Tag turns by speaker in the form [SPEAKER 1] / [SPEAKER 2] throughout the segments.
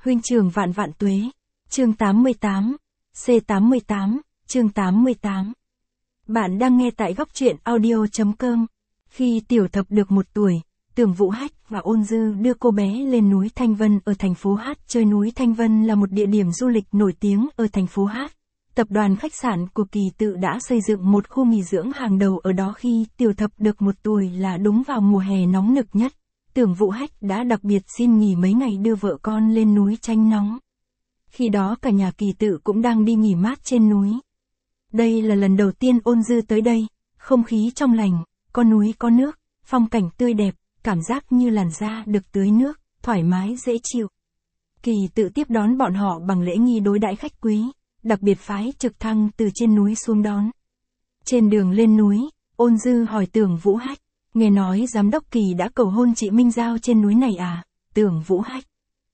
[SPEAKER 1] Huynh trưởng vạn vạn tuế. Chương 88. C88, chương 88. Bạn đang nghe tại góc truyện audio.com. Khi Tiểu Thập được 1 tuổi, Tưởng Vũ Hách và Ôn Dư đưa cô bé lên núi Thanh Vân ở thành phố Hát chơi. Núi Thanh Vân là một địa điểm du lịch nổi tiếng ở thành phố Hát. Tập đoàn khách sạn của Kỳ Tự đã xây dựng một khu nghỉ dưỡng hàng đầu ở đó. Khi Tiểu Thập được 1 tuổi là đúng vào mùa hè nóng nực nhất. Tưởng Vũ Hách đã đặc biệt xin nghỉ mấy ngày đưa vợ con lên núi tránh nóng. Khi đó cả nhà Kỳ Tự cũng đang đi nghỉ mát trên núi. Đây là lần đầu tiên Ôn Dư tới đây, không khí trong lành, có núi có nước, phong cảnh tươi đẹp, cảm giác như làn da được tưới nước, thoải mái dễ chịu. Kỳ Tự tiếp đón bọn họ bằng lễ nghi đối đãi khách quý, đặc biệt phái trực thăng từ trên núi xuống đón. Trên đường lên núi, Ôn Dư hỏi Tưởng Vũ Hách, nghe nói giám đốc Kỳ đã cầu hôn chị Minh Giao trên núi này à? Tưởng Vũ Hách: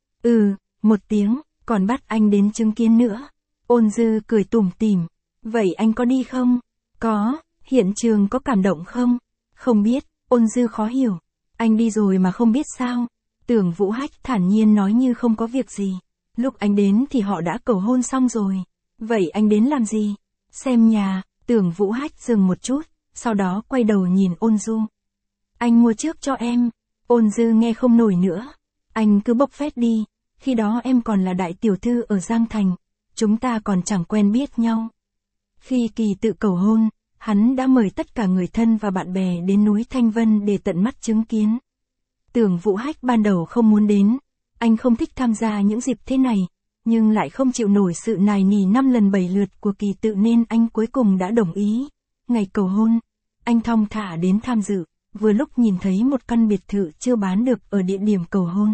[SPEAKER 1] Ừ, 1 tiếng, còn bắt anh đến chứng kiến nữa. Ôn Dư cười tủm tỉm, vậy anh có đi không? Có, hiện trường có cảm động không? Không biết. Ôn Dư khó hiểu, anh đi rồi mà không biết sao? Tưởng Vũ Hách thản nhiên nói như không có việc gì. Lúc anh đến thì họ đã cầu hôn xong rồi. Vậy anh đến làm gì? Xem nhà. Tưởng Vũ Hách dừng một chút, sau đó quay đầu nhìn Ôn Dư. Anh mua trước cho em. Ôn Dư nghe không nổi nữa. Anh cứ bốc phét đi, khi đó em còn là đại tiểu thư ở Giang Thành, chúng ta còn chẳng quen biết nhau. Khi Kỳ Tự cầu hôn, hắn đã mời tất cả người thân và bạn bè đến núi Thanh Vân để tận mắt chứng kiến. Tưởng Vũ Hách ban đầu không muốn đến, anh không thích tham gia những dịp thế này, nhưng lại không chịu nổi sự nài nỉ 5 lần 7 lượt của Kỳ Tự nên anh cuối cùng đã đồng ý. Ngày cầu hôn, anh thong thả đến tham dự, vừa lúc nhìn thấy một căn biệt thự chưa bán được ở địa điểm cầu hôn.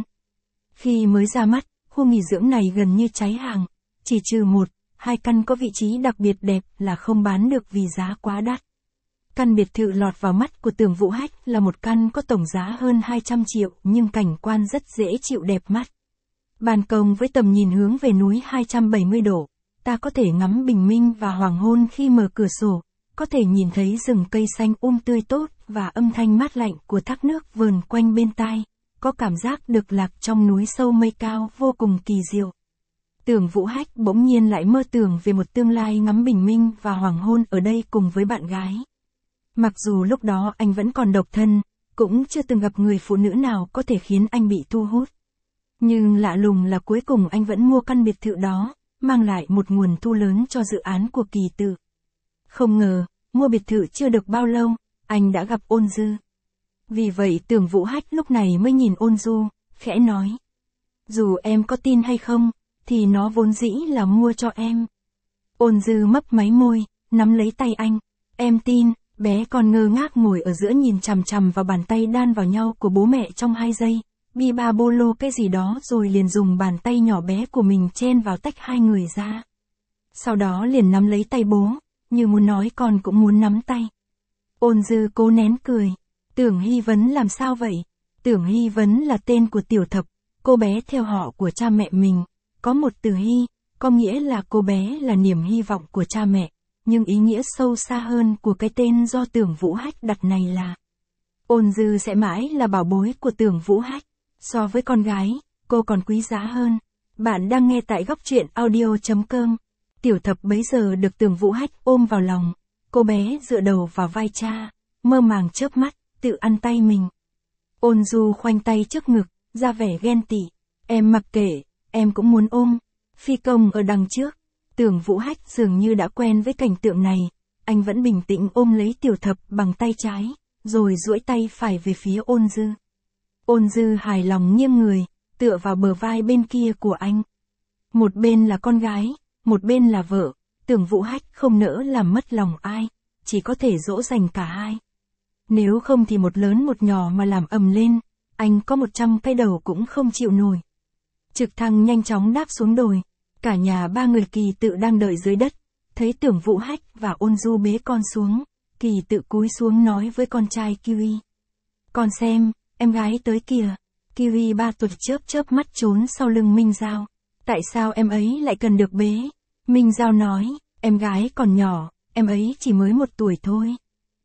[SPEAKER 1] Khi mới ra mắt, khu nghỉ dưỡng này gần như cháy hàng, chỉ trừ 1, 2 căn có vị trí đặc biệt đẹp là không bán được vì giá quá đắt. Căn biệt thự lọt vào mắt của Tưởng Vũ Hách là một căn có tổng giá hơn 200 triệu nhưng cảnh quan rất dễ chịu đẹp mắt. Ban công với tầm nhìn hướng về núi 270 độ, ta có thể ngắm bình minh và hoàng hôn khi mở cửa sổ, có thể nhìn thấy rừng cây xanh tươi tốt và âm thanh mát lạnh của thác nước vờn quanh bên tai, có cảm giác được lạc trong núi sâu mây cao vô cùng kỳ diệu. Tưởng Vũ Hách bỗng nhiên lại mơ tưởng về một tương lai ngắm bình minh và hoàng hôn ở đây cùng với bạn gái. Mặc dù lúc đó anh vẫn còn độc thân, cũng chưa từng gặp người phụ nữ nào có thể khiến anh bị thu hút. Nhưng lạ lùng là cuối cùng anh vẫn mua căn biệt thự đó, mang lại một nguồn thu lớn cho dự án của Kỳ Tự. Không ngờ, mua biệt thự chưa được bao lâu, anh đã gặp Ôn Dư. Vì vậy Tưởng Vũ Hách lúc này mới nhìn Ôn Dư, khẽ nói. Dù em có tin hay không, thì nó vốn dĩ là mua cho em. Ôn Dư mấp máy môi, nắm lấy tay anh. Em tin. Bé còn ngơ ngác ngồi ở giữa nhìn chằm chằm vào bàn tay đan vào nhau của bố mẹ trong 2 giây. Biba bolo cái gì đó rồi liền dùng bàn tay nhỏ bé của mình chen vào tách 2 người ra. Sau đó liền nắm lấy tay bố, như muốn nói con cũng muốn nắm tay. Ôn Dư cố nén cười. Tưởng Hy Vấn làm sao vậy? Tưởng Hy Vấn là tên của Tiểu Thập, cô bé theo họ của cha mẹ mình. Có một từ Hy, có nghĩa là cô bé là niềm hy vọng của cha mẹ. Nhưng ý nghĩa sâu xa hơn của cái tên do Tưởng Vũ Hách đặt này là Ôn Dư sẽ mãi là bảo bối của Tưởng Vũ Hách. So với con gái, cô còn quý giá hơn. Bạn đang nghe tại góc truyện audio.com. Tiểu Thập bấy giờ được Tưởng Vũ Hách ôm vào lòng. Cô bé dựa đầu vào vai cha, mơ màng chớp mắt, tự ăn tay mình. Ôn Dư khoanh tay trước ngực, ra vẻ ghen tị. Em mặc kệ, em cũng muốn ôm. Phi công ở đằng trước. Tưởng Vũ Hách dường như đã quen với cảnh tượng này, anh vẫn bình tĩnh ôm lấy Tiểu Thập bằng tay trái, rồi duỗi tay phải về phía Ôn Dư. Ôn Dư hài lòng nghiêng người, tựa vào bờ vai bên kia của anh. Một bên là con gái, một bên là vợ, Tưởng Vũ Hách không nỡ làm mất lòng ai, chỉ có thể dỗ dành cả hai. Nếu không thì một lớn một nhỏ mà làm ầm lên, anh có 100 cái đầu cũng không chịu nổi. Trực thăng nhanh chóng đáp xuống đồi. Cả nhà 3 người Kỳ Tự đang đợi dưới đất, thấy Tưởng Vũ Hách và Ôn Dư bế con xuống, Kỳ Tự cúi xuống nói với con trai Kiwi. Con xem, em gái tới kìa. Kiwi 3 tuổi chớp mắt trốn sau lưng Minh Giao. Tại sao em ấy lại cần được bế? Minh Giao nói, em gái còn nhỏ, em ấy chỉ mới 1 tuổi thôi.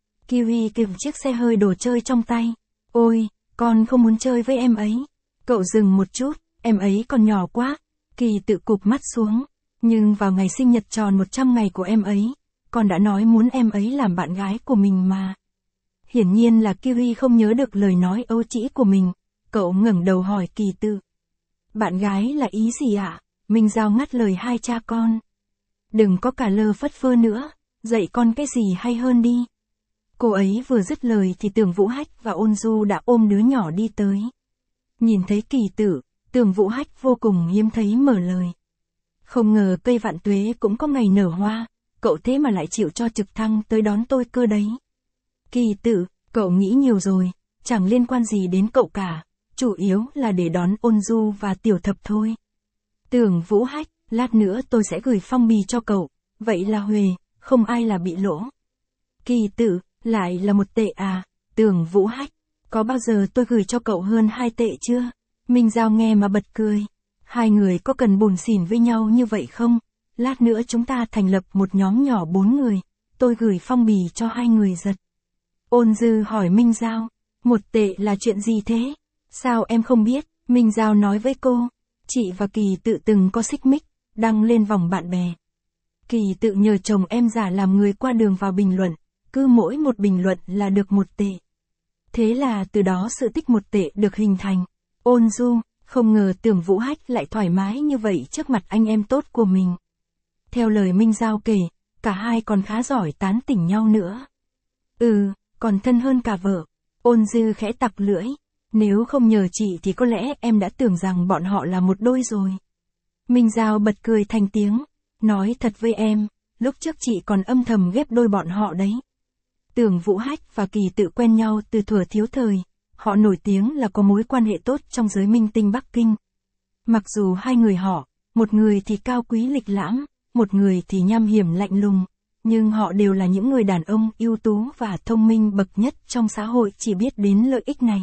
[SPEAKER 1] Kiwi kìm chiếc xe hơi đồ chơi trong tay. Ôi, con không muốn chơi với em ấy. Cậu dừng một chút, Em ấy còn nhỏ quá. Kỳ tự cụp mắt xuống. Nhưng vào ngày sinh nhật tròn 100 ngày của em ấy, con đã nói muốn em ấy làm bạn gái của mình mà. Hiển nhiên là Kiwi không nhớ được lời nói ấu trĩ của mình. Cậu ngẩng đầu hỏi Kỳ tự. Bạn gái là ý gì ạ? Minh Giao ngắt lời hai cha con. Đừng có cả lơ phất phơ nữa, dạy con cái gì hay hơn đi. Cô ấy vừa dứt lời thì Tưởng Vũ Hách và Ôn Du đã ôm đứa nhỏ đi tới. Nhìn thấy Kỳ tự, Tưởng Vũ Hách vô cùng hiếm thấy mở lời. Không ngờ cây vạn tuế cũng có ngày nở hoa, cậu thế mà lại chịu cho trực thăng tới đón tôi cơ đấy. Kỳ tự, cậu nghĩ nhiều rồi, chẳng liên quan gì đến cậu cả, chủ yếu là để đón Ôn Du và Tiểu Thập thôi. Tưởng Vũ Hách, lát nữa tôi sẽ gửi phong bì cho cậu, vậy là huề, không ai là bị lỗ. Kỳ tự, lại là 1 tệ à? Tưởng Vũ Hách, có bao giờ tôi gửi cho cậu hơn 2 tệ chưa? Minh Giao nghe mà bật cười. Hai người có cần bủn xỉn với nhau như vậy không? Lát nữa chúng ta thành lập một nhóm nhỏ 4 người, tôi gửi phong bì cho hai người giật. Ôn Dư hỏi Minh Giao, 1 tệ là chuyện gì thế? Sao em không biết? Minh Giao nói với cô, chị và Kỳ tự từng có xích mích, đăng lên vòng bạn bè. Kỳ tự nhờ chồng em giả làm người qua đường vào bình luận, cứ mỗi một bình luận là được 1 tệ. Thế là từ đó sự tích 1 tệ được hình thành. Ôn Du, không ngờ Tưởng Vũ Hách lại thoải mái như vậy trước mặt anh em tốt của mình. Theo lời Minh Giao kể, cả hai còn khá giỏi tán tỉnh nhau nữa. Còn thân hơn cả vợ. Ôn Dư khẽ tặc lưỡi. Nếu không nhờ chị thì có lẽ em đã tưởng rằng bọn họ là một đôi rồi. Minh Giao bật cười thành tiếng. Nói thật với em, lúc trước chị còn âm thầm ghép đôi bọn họ đấy. Tưởng Vũ Hách và Kỳ tự quen nhau từ thuở thiếu thời. Họ nổi tiếng là có mối quan hệ tốt trong giới minh tinh Bắc Kinh. Mặc dù hai người họ, một người thì cao quý lịch lãm, một người thì nham hiểm lạnh lùng, nhưng họ đều là những người đàn ông ưu tú và thông minh bậc nhất trong xã hội chỉ biết đến lợi ích này.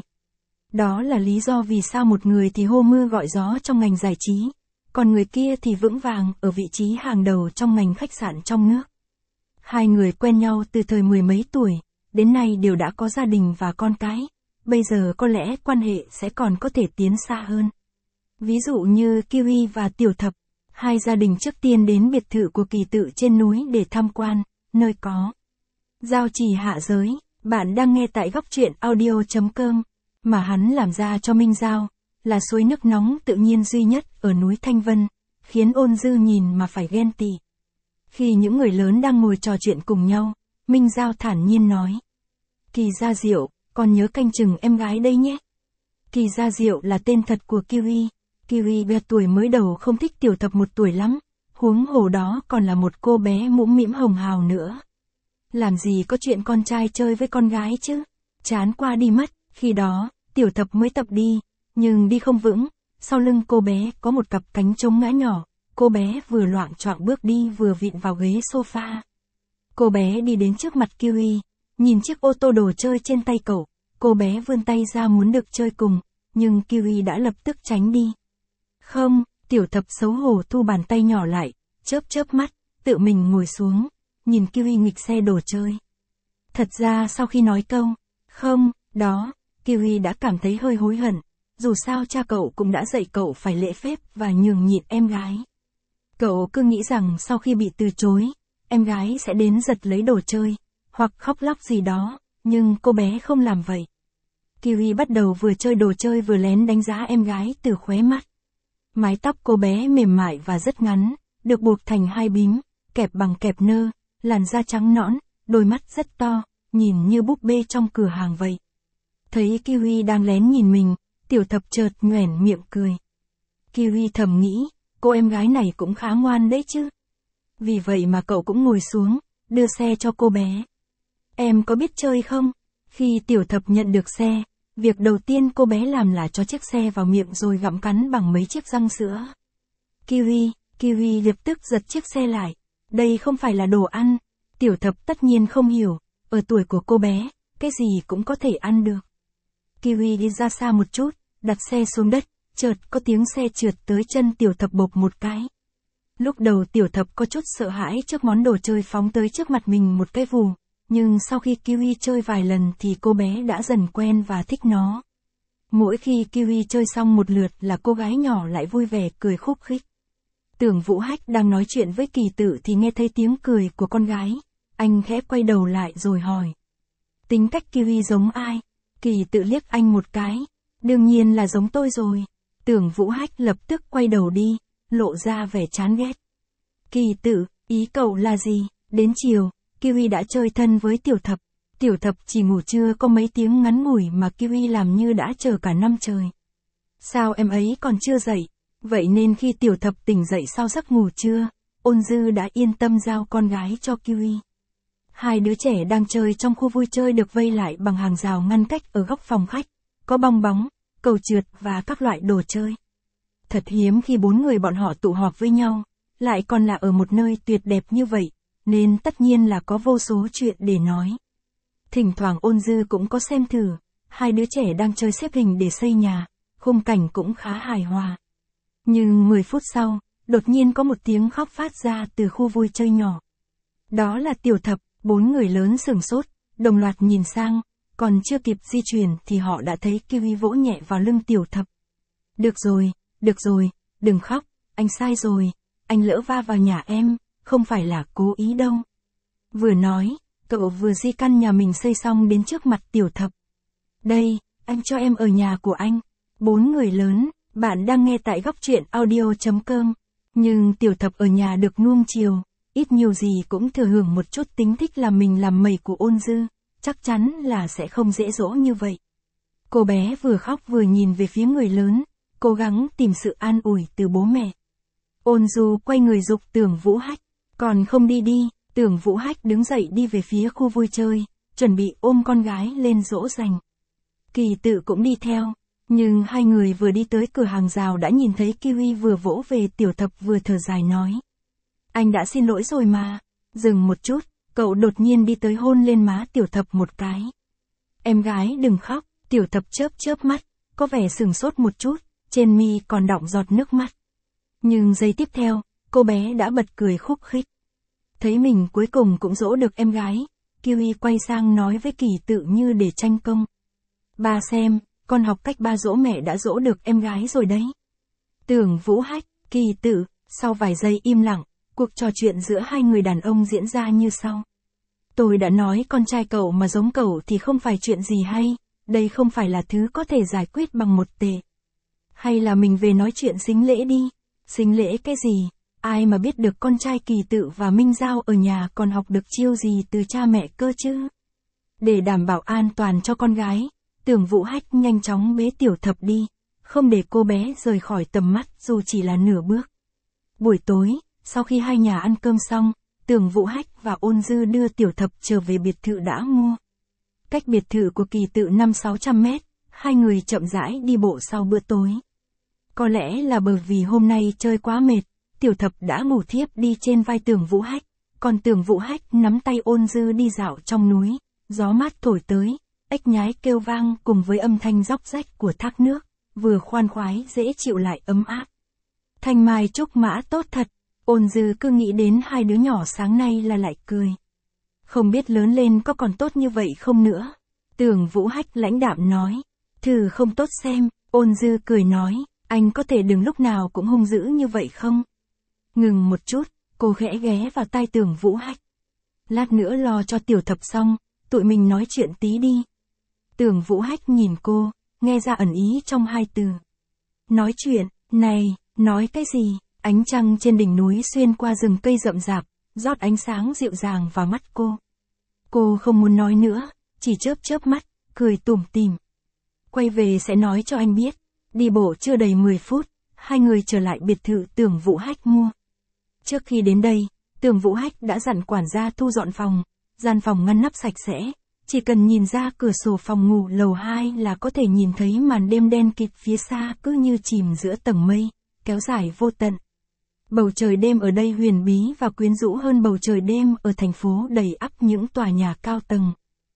[SPEAKER 1] Đó là lý do vì sao một người thì hô mưa gọi gió trong ngành giải trí, còn người kia thì vững vàng ở vị trí hàng đầu trong ngành khách sạn trong nước. Hai người quen nhau từ thời 10 mấy tuổi, đến nay đều đã có gia đình và con cái. Bây giờ có lẽ quan hệ sẽ còn có thể tiến xa hơn. Ví dụ như Kiwi và Tiểu Thập, hai gia đình trước tiên đến biệt thự của Kỳ tự trên núi để tham quan, nơi có giao trì hạ giới. Bạn đang nghe tại góc truyện audio.com, mà hắn làm ra cho Minh Giao, là suối nước nóng tự nhiên duy nhất ở núi Thanh Vân, khiến Ôn Dư nhìn mà phải ghen tị. Khi những người lớn đang ngồi trò chuyện cùng nhau, Minh Giao thản nhiên nói. Kỳ Gia Diệu, con nhớ canh chừng em gái đây nhé. Kỳ Gia Diệu là tên thật của Kiwi. Kiwi bé tuổi mới đầu không thích Tiểu Thập 1 tuổi lắm, huống hồ đó còn là một cô bé mũm mĩm hồng hào nữa. Làm gì có chuyện con trai chơi với con gái chứ, chán qua đi mất. Khi đó, Tiểu Thập mới tập đi, nhưng đi không vững, sau lưng cô bé có một cặp cánh trống ngã nhỏ, cô bé vừa loạng choạng bước đi vừa vịn vào ghế sofa. Cô bé đi đến trước mặt Kiwi, nhìn chiếc ô tô đồ chơi trên tay cậu, cô bé vươn tay ra muốn được chơi cùng, nhưng Kiwi đã lập tức tránh đi. Không, Tiểu Thập xấu hổ thu bàn tay nhỏ lại, chớp mắt, tự mình ngồi xuống, nhìn Kiwi nghịch xe đồ chơi. Thật ra sau khi nói câu, không, đó, Kiwi đã cảm thấy hơi hối hận, dù sao cha cậu cũng đã dạy cậu phải lễ phép và nhường nhịn em gái. Cậu cứ nghĩ rằng sau khi bị từ chối, em gái sẽ đến giật lấy đồ chơi, hoặc khóc lóc gì đó, nhưng cô bé không làm vậy. Kiwi bắt đầu vừa chơi đồ chơi vừa lén đánh giá em gái từ khóe mắt. Mái tóc cô bé mềm mại và rất ngắn, được buộc thành 2 bím, kẹp bằng kẹp nơ, làn da trắng nõn, đôi mắt rất to, nhìn như búp bê trong cửa hàng vậy. Thấy Kiwi đang lén nhìn mình, Tiểu Thập chợt nhoẻn miệng cười. Kiwi thầm nghĩ, cô em gái này cũng khá ngoan đấy chứ. Vì vậy mà cậu cũng ngồi xuống, đưa xe cho cô bé. Em có biết chơi không? Khi Tiểu Thập nhận được xe, việc đầu tiên cô bé làm là cho chiếc xe vào miệng rồi gặm cắn bằng mấy chiếc răng sữa. Kiwi lập tức giật chiếc xe lại. Đây không phải là đồ ăn. Tiểu Thập tất nhiên không hiểu, ở tuổi của cô bé, cái gì cũng có thể ăn được. Kiwi đi ra xa một chút, đặt xe xuống đất, chợt có tiếng xe trượt tới chân Tiểu Thập bộp một cái. Lúc đầu Tiểu Thập có chút sợ hãi trước món đồ chơi phóng tới trước mặt mình một cái vù, nhưng sau khi Kiwi chơi vài lần thì cô bé đã dần quen và thích nó. Mỗi khi Kiwi chơi xong một lượt là cô gái nhỏ lại vui vẻ cười khúc khích. Tưởng Vũ Hách đang nói chuyện với Kỳ Tự thì nghe thấy tiếng cười của con gái. Anh khẽ quay đầu lại rồi hỏi. Tính cách Kiwi giống ai? Kỳ Tự liếc anh một cái. Đương nhiên là giống tôi rồi. Tưởng Vũ Hách lập tức quay đầu đi, lộ ra vẻ chán ghét. Kỳ Tự, ý cậu là gì? Đến chiều, Kiwi đã chơi thân với Tiểu Thập. Tiểu Thập chỉ ngủ trưa có mấy tiếng ngắn ngủi mà Kiwi làm như đã chờ cả năm trời. Sao em ấy còn chưa dậy? Vậy nên khi Tiểu Thập tỉnh dậy sau giấc ngủ trưa, Ôn Dư đã yên tâm giao con gái cho Kiwi. Hai đứa trẻ đang chơi trong khu vui chơi được vây lại bằng hàng rào ngăn cách ở góc phòng khách, có bong bóng, cầu trượt và các loại đồ chơi. Thật hiếm khi bốn người bọn họ tụ họp với nhau, lại còn là ở một nơi tuyệt đẹp như vậy, nên tất nhiên là có vô số chuyện để nói. Thỉnh thoảng Ôn Dư cũng có xem thử, hai đứa trẻ đang chơi xếp hình để xây nhà, khung cảnh cũng khá hài hòa. Nhưng 10 phút sau, đột nhiên có một tiếng khóc phát ra từ khu vui chơi nhỏ. Đó là Tiểu Thập, bốn người lớn sửng sốt, đồng loạt nhìn sang, còn chưa kịp di chuyển thì họ đã thấy Kiwi vỗ nhẹ vào lưng Tiểu Thập. Được rồi, đừng khóc, anh sai rồi, anh lỡ va vào nhà em, không phải là cố ý đâu. Vừa nói, cậu vừa di căn nhà mình xây xong đến trước mặt Tiểu Thập. Đây, anh cho em ở nhà của anh. Bốn người lớn, bạn đang nghe tại góc truyện audio.com. Nhưng Tiểu Thập ở nhà được nuông chiều, ít nhiều gì cũng thừa hưởng một chút tính thích làm mình làm mẩy của Ôn Dư, chắc chắn là sẽ không dễ dỗ như vậy. Cô bé vừa khóc vừa nhìn về phía người lớn, cố gắng tìm sự an ủi từ bố mẹ. Ôn Du quay người giục Tưởng Vũ Hách, còn không đi đi. Tưởng Vũ Hách đứng dậy đi về phía khu vui chơi, chuẩn bị ôm con gái lên dỗ dành. Kỳ Tự cũng đi theo, nhưng hai người vừa đi tới cửa hàng rào đã nhìn thấy Kiwi vừa vỗ về Tiểu Thập vừa thở dài nói. Anh đã xin lỗi rồi mà. Dừng một chút, cậu đột nhiên đi tới hôn lên má Tiểu Thập một cái. Em gái đừng khóc, Tiểu Thập chớp mắt, có vẻ sửng sốt một chút, trên mi còn đọng giọt nước mắt. Nhưng giây tiếp theo, cô bé đã bật cười khúc khích. Thấy mình cuối cùng cũng dỗ được em gái, Kiwi quay sang nói với Kỳ Tự như để tranh công. Ba xem, con học cách ba dỗ mẹ đã dỗ được em gái rồi đấy. Tưởng Vũ Hách, Kỳ Tự, sau vài giây im lặng, cuộc trò chuyện giữa hai người đàn ông diễn ra như sau. Tôi đã nói con trai cậu mà giống cậu thì không phải chuyện gì hay, đây không phải là thứ có thể giải quyết bằng một tệ. Hay là mình về nói chuyện sính lễ đi. Sính lễ cái gì? Ai mà biết được con trai Kỳ Tự và Minh Giao ở nhà còn học được chiêu gì từ cha mẹ cơ chứ? Để đảm bảo an toàn cho con gái, Tưởng Vũ Hách nhanh chóng bế Tiểu Thập đi, không để cô bé rời khỏi tầm mắt dù chỉ là nửa bước. Buổi tối, sau khi hai nhà ăn cơm xong, Tưởng Vũ Hách và Ôn Dư đưa Tiểu Thập trở về biệt thự đã mua. Cách biệt thự của Kỳ Tự 500-600 mét, hai người chậm rãi đi bộ sau bữa tối. Có lẽ là bởi vì hôm nay chơi quá mệt, Tiểu Thập đã ngủ thiếp đi trên vai Tưởng Vũ Hách, còn Tưởng Vũ Hách nắm tay Ôn Dư đi dạo trong núi, gió mát thổi tới, ếch nhái kêu vang cùng với âm thanh róc rách của thác nước, vừa khoan khoái dễ chịu lại ấm áp. Thanh mai trúc mã tốt thật, Ôn Dư cứ nghĩ đến hai đứa nhỏ sáng nay là lại cười. Không biết lớn lên có còn tốt như vậy không nữa. Tưởng Vũ Hách lãnh đạm nói, thử không tốt xem. Ôn Dư cười nói, anh có thể đừng lúc nào cũng hung dữ như vậy không? Ngừng một chút, cô khẽ ghé vào tai Tưởng Vũ Hách. Lát nữa lo cho Tiểu Thập xong, tụi mình nói chuyện tí đi. Tưởng Vũ Hách nhìn cô, nghe ra ẩn ý trong hai từ. Nói chuyện, này, nói cái gì? Ánh trăng trên đỉnh núi xuyên qua rừng cây rậm rạp, rót ánh sáng dịu dàng vào mắt cô. Cô không muốn nói nữa, chỉ chớp mắt, cười tủm tỉm. Quay về sẽ nói cho anh biết. Đi bộ chưa đầy 10 phút, hai người trở lại biệt thự Tưởng Vũ Hách mua. Trước khi đến đây, Tưởng Vũ Hách đã dặn quản gia thu dọn phòng, gian phòng ngăn nắp sạch sẽ, chỉ cần nhìn ra cửa sổ phòng ngủ lầu 2 là có thể nhìn thấy màn đêm đen kịt phía xa cứ như chìm giữa tầng mây, kéo dài vô tận. Bầu trời đêm ở đây huyền bí và quyến rũ hơn bầu trời đêm ở thành phố đầy ắp những tòa nhà cao tầng.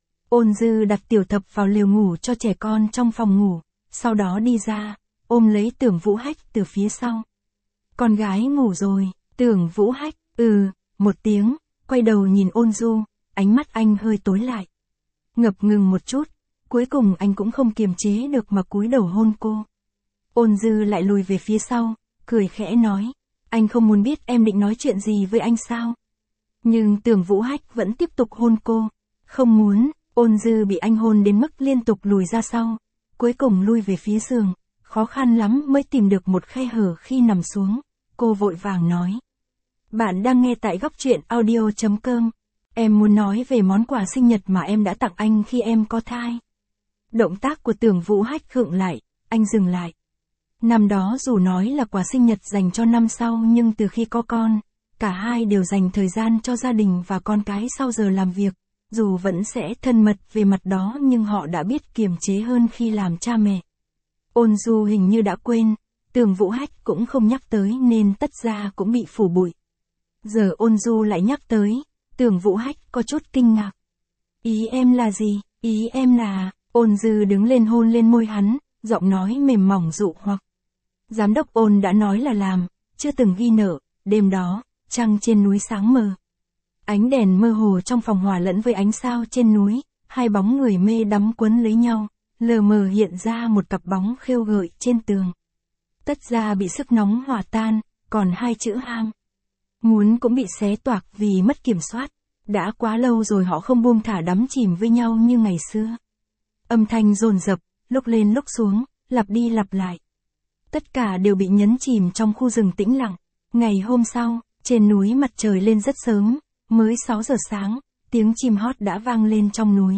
[SPEAKER 1] Ôn Dư đặt Tiểu Thập vào lều ngủ cho trẻ con trong phòng ngủ, sau đó đi ra, ôm lấy Tưởng Vũ Hách từ phía sau. Con gái ngủ rồi, Tưởng Vũ Hách, một tiếng, quay đầu nhìn Ôn Du, ánh mắt anh hơi tối lại. Ngập ngừng một chút, Cuối cùng anh cũng không kiềm chế được mà cúi đầu hôn cô. Ôn Dư lại lùi về phía sau, cười khẽ nói, anh không muốn biết em định nói chuyện gì với anh sao? Nhưng Tưởng Vũ Hách vẫn tiếp tục hôn cô. Không muốn, Ôn Dư bị anh hôn đến mức liên tục lùi ra sau, cuối cùng lui về phía giường, khó khăn lắm mới tìm được một khe hở khi nằm xuống, cô vội vàng nói. Bạn đang nghe tại góc truyện audio.com. Em muốn nói về món quà sinh nhật mà em đã tặng anh khi em có thai. Động tác của Tưởng Vũ Hách khựng lại, anh dừng lại. Năm đó dù nói là quà sinh nhật dành cho năm sau nhưng từ khi có con, cả hai đều dành thời gian cho gia đình và con cái sau giờ làm việc. Dù vẫn sẽ thân mật về mặt đó nhưng họ đã biết kiềm chế hơn khi làm cha mẹ. Ôn Du hình như đã quên, Tưởng Vũ Hách cũng không nhắc tới nên tất ra cũng bị phủ bụi. Giờ Ôn Du lại nhắc tới, Tưởng Vũ Hách có chút kinh ngạc. Ý em là gì? Ý em là... Ôn Dư đứng lên hôn lên môi hắn, giọng nói mềm mỏng dụ hoặc. Giám đốc Ôn đã nói là làm, chưa từng ghi nợ. Đêm đó, trăng trên núi sáng mờ. Ánh đèn mơ hồ trong phòng hòa lẫn với ánh sao trên núi, hai bóng người mê đắm quấn lấy nhau, lờ mờ hiện ra một cặp bóng khêu gợi trên tường. Tất ra bị sức nóng hòa tan, còn hai chữ ham muốn cũng bị xé toạc vì mất kiểm soát. Đã quá lâu rồi họ không buông thả đắm chìm với nhau như ngày xưa. Âm thanh dồn dập, lúc lên lúc xuống, lặp đi lặp lại. Tất cả đều bị nhấn chìm trong khu rừng tĩnh lặng. Ngày hôm sau, trên núi mặt trời lên rất sớm, mới 6 giờ sáng, tiếng chim hót đã vang lên trong núi.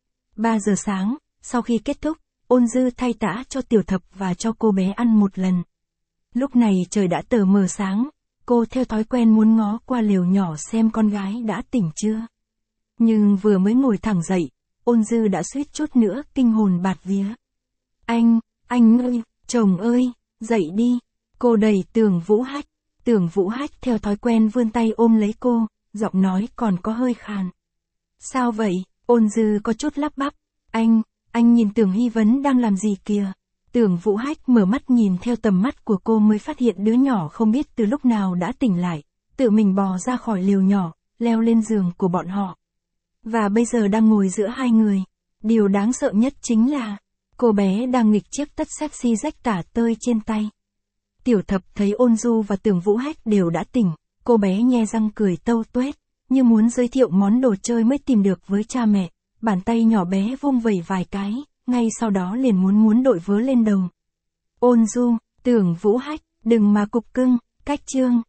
[SPEAKER 1] 3 giờ sáng, sau khi kết thúc, Ôn Dư thay tã cho Tiểu Thập và cho cô bé ăn một lần. Lúc này trời đã tờ mờ sáng, cô theo thói quen muốn ngó qua lều nhỏ xem con gái đã tỉnh chưa. Nhưng vừa mới ngồi thẳng dậy, Ôn Dư đã suýt chút nữa kinh hồn bạt vía. Anh ơi, chồng ơi, dậy đi. Cô đẩy Tưởng Vũ Hách. Tưởng Vũ Hách theo thói quen vươn tay ôm lấy cô, giọng nói còn có hơi khàn. Sao vậy? Ôn Dư có chút lắp bắp. Anh nhìn Tưởng Hy Vấn đang làm gì kìa? Tưởng Vũ Hách mở mắt nhìn theo tầm mắt của cô mới phát hiện đứa nhỏ không biết từ lúc nào đã tỉnh lại, tự mình bò ra khỏi lều nhỏ, leo lên giường của bọn họ. Và bây giờ đang ngồi giữa hai người. Điều đáng sợ nhất chính là, cô bé đang nghịch chiếc tất sexy rách tả tơi trên tay. Tiểu Thập thấy Ôn Du và Tưởng Vũ Hách đều đã tỉnh, cô bé nhe răng cười tâu tuét, như muốn giới thiệu món đồ chơi mới tìm được với cha mẹ. Bàn tay nhỏ bé vung vẩy vài cái, ngay sau đó liền muốn đội vớ lên đầu. Ôn Du, Tưởng Vũ Hách, đừng mà cục cưng, cách chương.